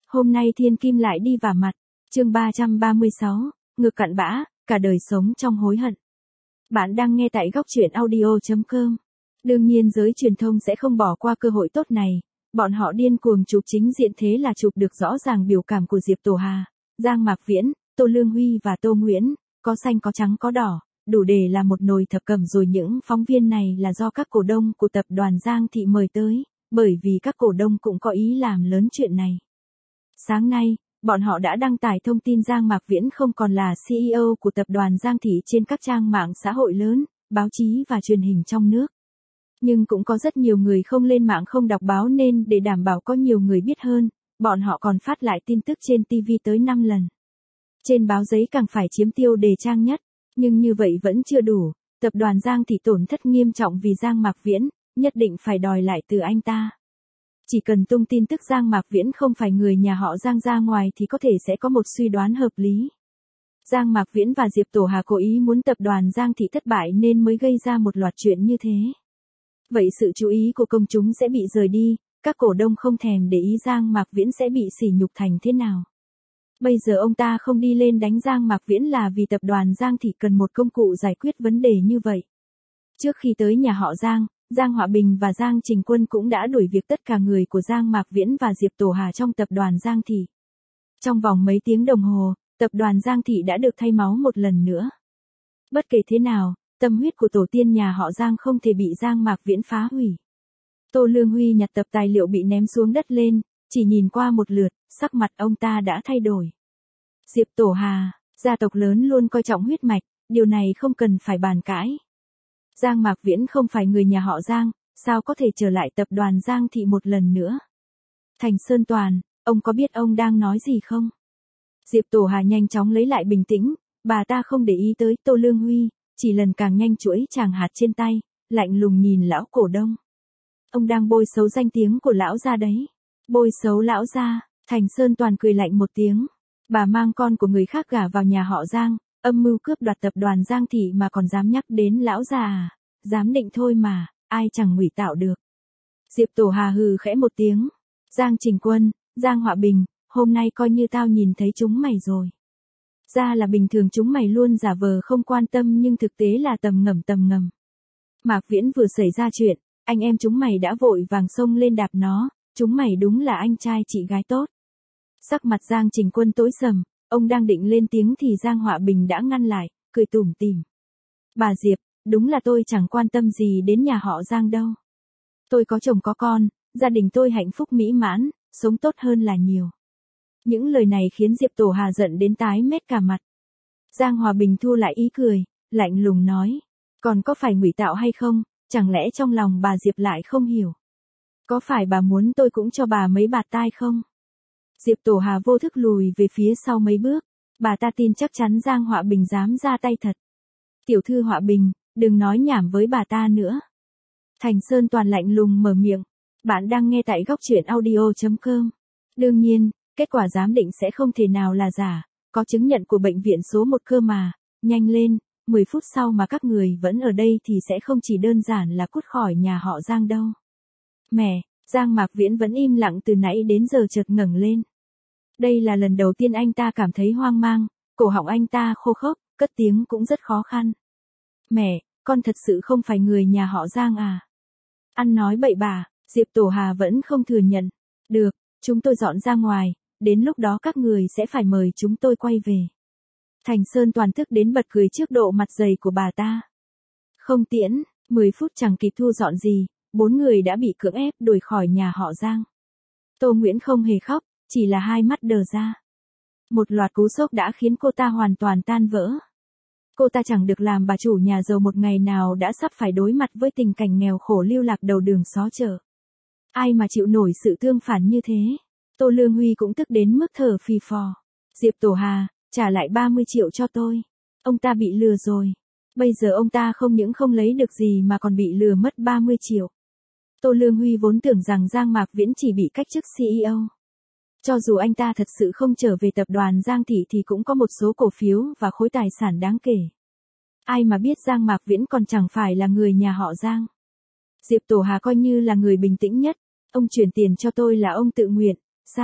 Hôm nay thiên kim lại đi vả mặt. Chương 336, ngực cặn bã, cả đời sống trong hối hận. Bạn đang nghe tại góc truyện audio.com. Đương nhiên giới truyền thông sẽ không bỏ qua cơ hội tốt này. Bọn họ điên cuồng chụp chính diện, thế là chụp được rõ ràng biểu cảm của Diệp Tổ Hà, Giang Mạc Viễn, Tô Lương Huy và Tô Nguyễn, có xanh có trắng có đỏ, đủ để là một nồi thập cẩm rồi. Những phóng viên này là do các cổ đông của tập đoàn Giang Thị mời tới, bởi vì các cổ đông cũng có ý làm lớn chuyện này. Sáng nay, bọn họ đã đăng tải thông tin Giang Mạc Viễn không còn là CEO của tập đoàn Giang Thị trên các trang mạng xã hội lớn, báo chí và truyền hình trong nước. Nhưng cũng có rất nhiều người không lên mạng không đọc báo, nên để đảm bảo có nhiều người biết hơn, bọn họ còn phát lại tin tức trên TV tới 5 lần. Trên báo giấy càng phải chiếm tiêu đề trang nhất, nhưng như vậy vẫn chưa đủ, tập đoàn Giang Thị tổn thất nghiêm trọng vì Giang Mạc Viễn, nhất định phải đòi lại từ anh ta. Chỉ cần tung tin tức Giang Mạc Viễn không phải người nhà họ Giang ra ngoài thì có thể sẽ có một suy đoán hợp lý. Giang Mạc Viễn và Diệp Tổ Hà cố ý muốn tập đoàn Giang Thị thất bại nên mới gây ra một loạt chuyện như thế. Vậy sự chú ý của công chúng sẽ bị rời đi, các cổ đông không thèm để ý Giang Mạc Viễn sẽ bị sỉ nhục thành thế nào. Bây giờ ông ta không đi lên đánh Giang Mạc Viễn là vì tập đoàn Giang Thị cần một công cụ giải quyết vấn đề như vậy. Trước khi tới nhà họ Giang, Giang Họa Bình và Giang Trình Quân cũng đã đuổi việc tất cả người của Giang Mạc Viễn và Diệp Tổ Hà trong tập đoàn Giang Thị. Trong vòng mấy tiếng đồng hồ, tập đoàn Giang Thị đã được thay máu một lần nữa. Bất kể thế nào, tâm huyết của tổ tiên nhà họ Giang không thể bị Giang Mạc Viễn phá hủy. Tô Lương Huy nhặt tập tài liệu bị ném xuống đất lên, chỉ nhìn qua một lượt, sắc mặt ông ta đã thay đổi. Diệp Tổ Hà, gia tộc lớn luôn coi trọng huyết mạch, điều này không cần phải bàn cãi. Giang Mạc Viễn không phải người nhà họ Giang, sao có thể trở lại tập đoàn Giang Thị một lần nữa? Thành Sơn Toàn, ông có biết ông đang nói gì không? Diệp Tổ Hà nhanh chóng lấy lại bình tĩnh, bà ta không để ý tới Tô Lương Huy, chỉ lần càng nhanh chuỗi chàng hạt trên tay, lạnh lùng nhìn lão cổ đông. Ông đang bôi xấu danh tiếng của lão gia đấy. Bôi xấu lão gia, Thành Sơn Toàn cười lạnh một tiếng. Bà mang con của người khác gả vào nhà họ Giang, âm mưu cướp đoạt tập đoàn Giang Thị mà còn dám nhắc đến lão già à? Dám định thôi mà, ai chẳng ngụy tạo được. Diệp Tổ Hà hừ khẽ một tiếng. Giang Trình Quân, Giang Họa Bình, hôm nay coi như tao nhìn thấy chúng mày rồi. Ra là bình thường chúng mày luôn giả vờ không quan tâm nhưng thực tế là tầm ngầm. Mạc Viễn vừa xảy ra chuyện, anh em chúng mày đã vội vàng xông lên đạp nó, chúng mày đúng là anh trai chị gái tốt. Sắc mặt Giang Trình Quân tối sầm, ông đang định lên tiếng thì Giang Họa Bình đã ngăn lại, cười tủm tỉm. Bà Diệp, đúng là tôi chẳng quan tâm gì đến nhà họ Giang đâu. Tôi có chồng có con, gia đình tôi hạnh phúc mỹ mãn, sống tốt hơn là nhiều. Những lời này khiến Diệp Tổ Hà giận đến tái mét cả mặt. Giang Hòa Bình thu lại ý cười, lạnh lùng nói. Còn có phải ngụy tạo hay không, chẳng lẽ trong lòng bà Diệp lại không hiểu? Có phải bà muốn tôi cũng cho bà mấy bạt tai không? Diệp Tổ Hà vô thức lùi về phía sau mấy bước, bà ta tin chắc chắn Giang Họa Bình dám ra tay thật. Tiểu thư Họa Bình, đừng nói nhảm với bà ta nữa. Thành Sơn Toàn lạnh lùng mở miệng. Bạn đang nghe tại góc truyện audio.com. Đương nhiên, kết quả giám định sẽ không thể nào là giả, có chứng nhận của bệnh viện số 1 cơ mà. Nhanh lên, 10 phút sau mà các người vẫn ở đây thì sẽ không chỉ đơn giản là cút khỏi nhà họ Giang đâu. Mẹ, Giang Mạc Viễn vẫn im lặng từ nãy đến giờ chợt ngẩng lên. Đây là lần đầu tiên anh ta cảm thấy hoang mang, cổ họng anh ta khô khốc, cất tiếng cũng rất khó khăn. Mẹ, con thật sự không phải người nhà họ Giang à? Ăn nói bậy bạ, Diệp Tổ Hà vẫn không thừa nhận. Được, chúng tôi dọn ra ngoài, đến lúc đó các người sẽ phải mời chúng tôi quay về. Thành Sơn Toàn tức đến bật cười trước độ mặt dày của bà ta. Không tiễn, 10 phút chẳng kịp thu dọn gì, 4 người đã bị cưỡng ép đuổi khỏi nhà họ Giang. Tô Nguyễn không hề khóc, chỉ là hai mắt đờ ra. Một loạt cú sốc đã khiến cô ta hoàn toàn tan vỡ. Cô ta chẳng được làm bà chủ nhà giàu một ngày nào đã sắp phải đối mặt với tình cảnh nghèo khổ lưu lạc đầu đường xó chợ. Ai mà chịu nổi sự tương phản như thế? Tô Lương Huy cũng tức đến mức thở phì phò. Diệp Tổ Hà, trả lại 30 triệu cho tôi. Ông ta bị lừa rồi. Bây giờ ông ta không những không lấy được gì mà còn bị lừa mất 30 triệu. Tô Lương Huy vốn tưởng rằng Giang Mạc Viễn chỉ bị cách chức CEO. Cho dù anh ta thật sự không trở về tập đoàn Giang Thị thì cũng có một số cổ phiếu và khối tài sản đáng kể. Ai mà biết Giang Mạc Viễn còn chẳng phải là người nhà họ Giang. Diệp Tổ Hà coi như là người bình tĩnh nhất. Ông chuyển tiền cho tôi là ông tự nguyện. Sao,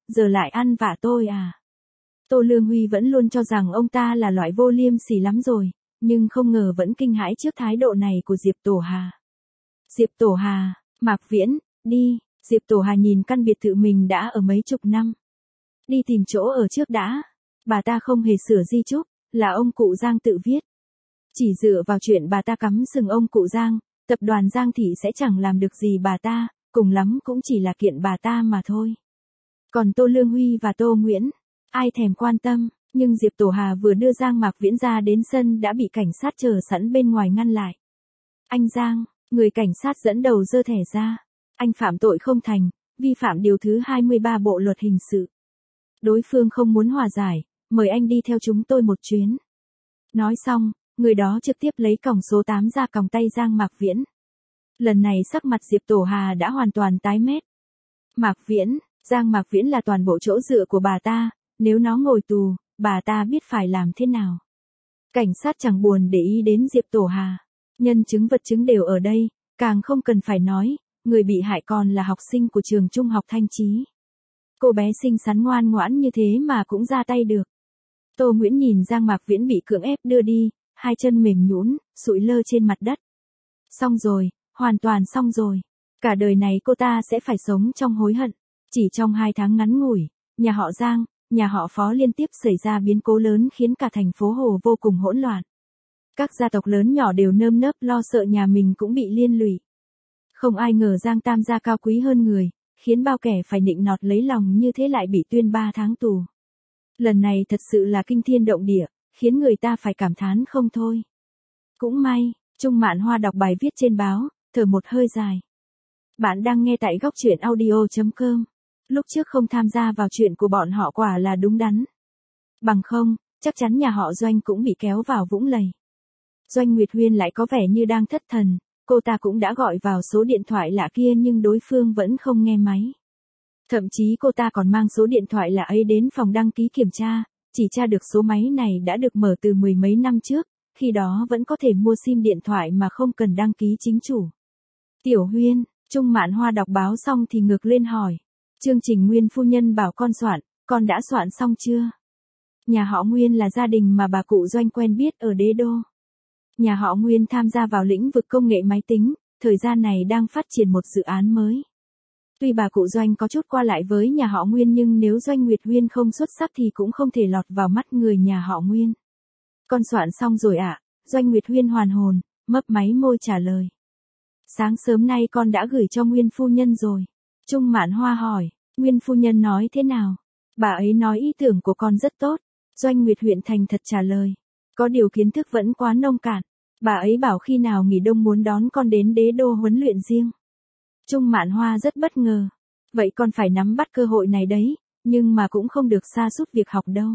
giờ lại ăn vạ tôi à? Tô Lương Huy vẫn luôn cho rằng ông ta là loại vô liêm sỉ lắm rồi, nhưng không ngờ vẫn kinh hãi trước thái độ này của Diệp Tổ Hà. Diệp Tổ Hà, Mạc Viễn, đi, Diệp Tổ Hà nhìn căn biệt thự mình đã ở mấy chục năm. Đi tìm chỗ ở trước đã. Bà ta không hề sửa di chúc, là ông cụ Giang tự viết. Chỉ dựa vào chuyện bà ta cắm sừng ông cụ Giang, tập đoàn Giang Thị sẽ chẳng làm được gì bà ta, cùng lắm cũng chỉ là kiện bà ta mà thôi. Còn Tô Lương Huy và Tô Nguyễn, ai thèm quan tâm, nhưng Diệp Tổ Hà vừa đưa Giang Mạc Viễn ra đến sân đã bị cảnh sát chờ sẵn bên ngoài ngăn lại. Anh Giang, người cảnh sát dẫn đầu giơ thẻ ra. Anh phạm tội không thành, vi phạm điều thứ 23 Bộ luật hình sự. Đối phương không muốn hòa giải, mời anh đi theo chúng tôi một chuyến. Nói xong, người đó trực tiếp lấy còng số 8 ra còng tay Giang Mạc Viễn. Lần này sắc mặt Diệp Tổ Hà đã hoàn toàn tái mét. Mạc Viễn, Giang Mạc Viễn là toàn bộ chỗ dựa của bà ta, nếu nó ngồi tù, bà ta biết phải làm thế nào. Cảnh sát chẳng buồn để ý đến Diệp Tổ Hà. Nhân chứng vật chứng đều ở đây, càng không cần phải nói, người bị hại còn là học sinh của trường trung học Thanh Chí. Cô bé xinh xắn ngoan ngoãn như thế mà cũng ra tay được. Tô Nguyễn nhìn Giang Mạc Viễn bị cưỡng ép đưa đi, hai chân mềm nhũn, sụi lơ trên mặt đất. Xong rồi, hoàn toàn xong rồi. Cả đời này cô ta sẽ phải sống trong hối hận. Chỉ trong 2 tháng ngắn ngủi, nhà họ Giang, nhà họ Phó liên tiếp xảy ra biến cố lớn khiến cả thành phố Hồ vô cùng hỗn loạn. Các gia tộc lớn nhỏ đều nơm nớp lo sợ nhà mình cũng bị liên lụy. Không ai ngờ Giang Tam gia cao quý hơn người, khiến bao kẻ phải nịnh nọt lấy lòng như thế lại bị tuyên 3 tháng tù. Lần này thật sự là kinh thiên động địa, khiến người ta phải cảm thán không thôi. Cũng may, Trung Mạn Hoa đọc bài viết trên báo, thở một hơi dài. Bạn đang nghe tại góc truyện audio.com. Lúc trước không tham gia vào chuyện của bọn họ quả là đúng đắn. Bằng không, chắc chắn nhà họ Doanh cũng bị kéo vào vũng lầy. Doanh Nguyệt Huyên lại có vẻ như đang thất thần, cô ta cũng đã gọi vào số điện thoại lạ kia nhưng đối phương vẫn không nghe máy. Thậm chí cô ta còn mang số điện thoại lạ ấy đến phòng đăng ký kiểm tra, chỉ tra được số máy này đã được mở từ 10 mấy năm trước, khi đó vẫn có thể mua sim điện thoại mà không cần đăng ký chính chủ. Tiểu Huyên, Trung Mạn Hoa đọc báo xong thì ngược lên hỏi. Chương trình Nguyên phu nhân bảo con đã soạn xong chưa? Nhà họ Nguyên là gia đình mà bà cụ Doanh quen biết ở Đế Đô. Nhà họ Nguyên tham gia vào lĩnh vực công nghệ máy tính, thời gian này đang phát triển một dự án mới. Tuy bà cụ Doanh có chút qua lại với nhà họ Nguyên nhưng nếu Doanh Nguyệt Huyên không xuất sắc thì cũng không thể lọt vào mắt người nhà họ Nguyên. Con soạn xong rồi ạ, Doanh Nguyệt Huyên hoàn hồn, mấp máy môi trả lời. Sáng sớm nay con đã gửi cho Nguyên phu nhân rồi. Trung Mạn Hoa hỏi, Nguyên phu nhân nói thế nào? Bà ấy nói ý tưởng của con rất tốt. Doanh Nguyệt Huyên thành thật trả lời. Có điều kiến thức vẫn quá nông cạn. Bà ấy bảo khi nào nghỉ đông muốn đón con đến Đế Đô huấn luyện riêng. Trung Mạn Hoa rất bất ngờ. Vậy con phải nắm bắt cơ hội này đấy, nhưng mà cũng không được sa sút việc học đâu.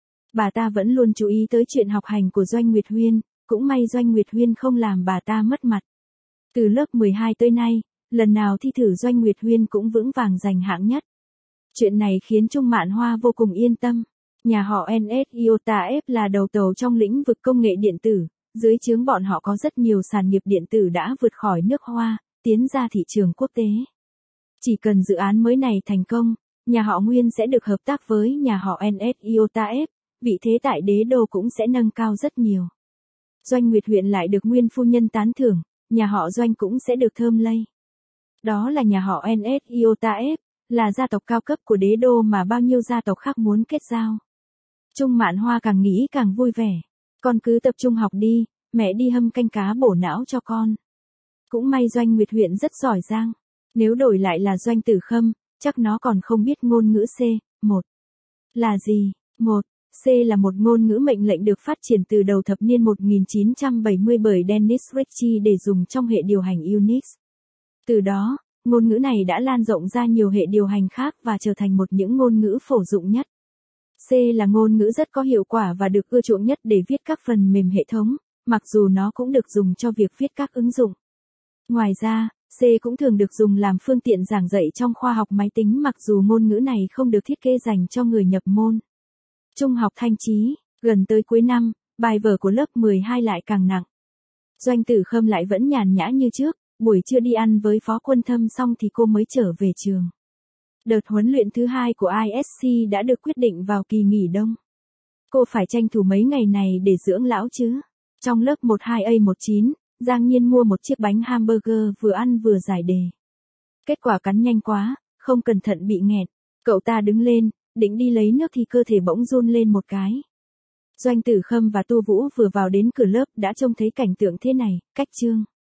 Bà ta vẫn luôn chú ý tới chuyện học hành của Doanh Nguyệt Huyên, cũng may Doanh Nguyệt Huyên không làm bà ta mất mặt. Từ lớp 12 tới nay, lần nào thi thử Doanh Nguyệt Huyên cũng vững vàng giành hạng nhất. Chuyện này khiến Trung Mạn Hoa vô cùng yên tâm. Nhà họ NS Iota F là đầu tàu trong lĩnh vực công nghệ điện tử, dưới trướng bọn họ có rất nhiều sản nghiệp điện tử đã vượt khỏi nước Hoa, tiến ra thị trường quốc tế. Chỉ cần dự án mới này thành công, nhà họ Nguyên sẽ được hợp tác với nhà họ NS Iota F, vị thế tại Đế Đô cũng sẽ nâng cao rất nhiều. Doanh Nguyệt Huyên lại được Nguyên phu nhân tán thưởng, nhà họ Doanh cũng sẽ được thơm lây. Đó là nhà họ NS Iota F, là gia tộc cao cấp của Đế Đô mà bao nhiêu gia tộc khác muốn kết giao. Trung Mạn Hoa càng nghĩ càng vui vẻ. Con cứ tập trung học đi, mẹ đi hâm canh cá bổ não cho con. Cũng may Doanh Nguyệt Huyên rất giỏi giang. Nếu đổi lại là Doanh Tử Khâm, chắc nó còn không biết ngôn ngữ C, 1. Là gì? 1. C là một ngôn ngữ mệnh lệnh được phát triển từ đầu thập niên 1970 bởi Dennis Ritchie để dùng trong hệ điều hành Unix. Từ đó, ngôn ngữ này đã lan rộng ra nhiều hệ điều hành khác và trở thành một những ngôn ngữ phổ dụng nhất. C là ngôn ngữ rất có hiệu quả và được ưa chuộng nhất để viết các phần mềm hệ thống, mặc dù nó cũng được dùng cho việc viết các ứng dụng. Ngoài ra, C cũng thường được dùng làm phương tiện giảng dạy trong khoa học máy tính mặc dù ngôn ngữ này không được thiết kế dành cho người nhập môn. Trung học Thanh Chí, gần tới cuối năm, bài vở của lớp 12 lại càng nặng. Doanh Tử Khâm lại vẫn nhàn nhã như trước, buổi trưa đi ăn với Phó Quân Thâm xong thì cô mới trở về trường. Đợt huấn luyện thứ 2 của ISC đã được quyết định vào kỳ nghỉ đông. Cô phải tranh thủ mấy ngày này để dưỡng lão chứ. Trong lớp 12A19, Giang Nhiên mua một chiếc bánh hamburger vừa ăn vừa giải đề. Kết quả cắn nhanh quá, không cẩn thận bị nghẹt. Cậu ta đứng lên, định đi lấy nước thì cơ thể bỗng run lên một cái. Doanh Tử Khâm và Tô Vũ vừa vào đến cửa lớp đã trông thấy cảnh tượng thế này, cách chương.